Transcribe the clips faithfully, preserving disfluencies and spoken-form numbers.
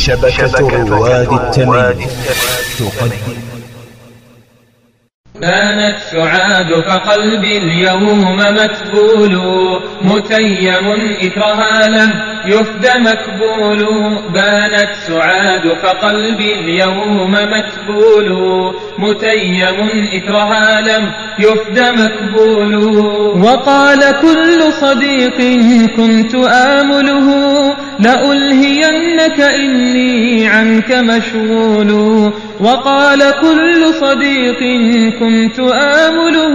شبكة رواد التمييز تقدم. بانت سعاد فقلبي اليوم مكبول، متيم إثرها لم يفد مكبول. بانت سعاد فقلبي اليوم مكبول، متيم إثرها لم يفد مكبول. وقال كل صديق كنت آمله، لألهينك إني عنك مشغول. وقال كل صديق كنت آمله،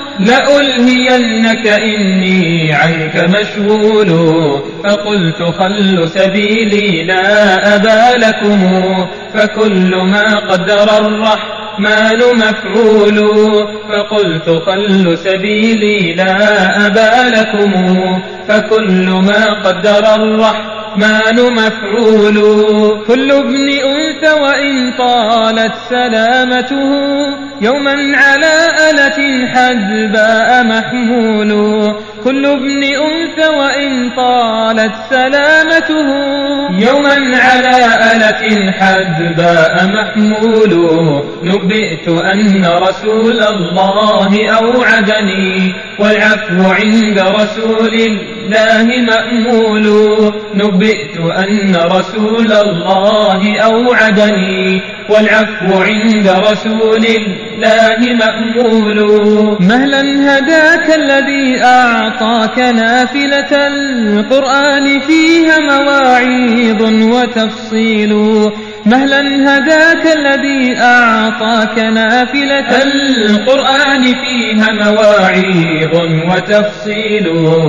لألهينك إني عنك مشغول. فقلت خل سبيلي لا أبا لكم، فكل ما قدر الرحمن مفعول. فقلت خل سبيلي لا أبا لكم، فكل ما قدر الرحمن الرحمن مفعول. كل ابن أنثى وإن طالت سلامته، يوما على آلة حدباء محمول. كل ابن أنثى وإن طالت سلامته، يوما على آلة حدباء محمول. نبئت أن رسول الله أوعدني، والعفو عند رسول الله مأمول. نبئت أن رسول الله أوعدني، والعفو عند رسول الله مأمول. مهلا هداك الذي أعطاك نافلة القرآن فيها مواعيظ وتفصيل. مهلا هداك الذي أعطاك نافلة القرآن فيها مواعيظ وتفصيل.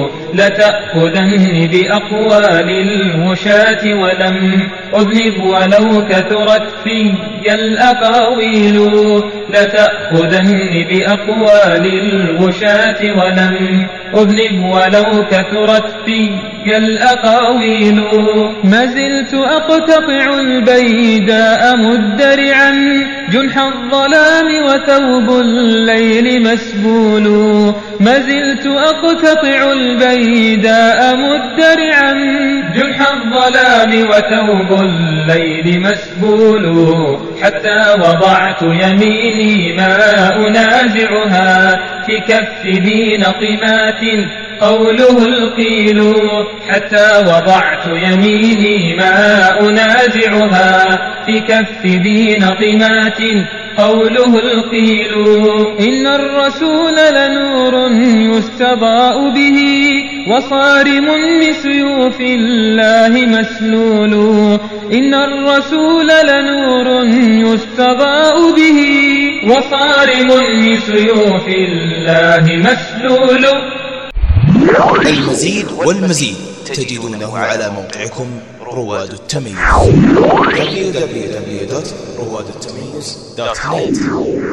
لتأخذن بأقوال المشاة ولم أذنب ولو كثرت في الأقاويل. لتأخذن بأقوال المشاة ولم أذنب ولو كثرت في الأقاويل. ما زلت أقتطع البيداء مدرعا، جنح الظلام وثوب الليل مسبول. ما زلت أقتطع البيداء مدرعا، جنح الظلام وثوب الليل مسبول. حتى وضعت يميني ما أنازعها، في كف ذي نقمات قوله القيل. حتى وضعت يميني ما أنازعها، في كف ذي نقمات قوله القيل. إن الرسول لنور يستضاء به، وصارم بسيوف الله مسلول. إن الرسول لنور يستضاء به، وصارم بسيوف الله مسلول. المزيد والمزيد تجدونه على موقعكم رواد التمييز دبليو دبليو دبليو دوت رواد التمييز دوت نت.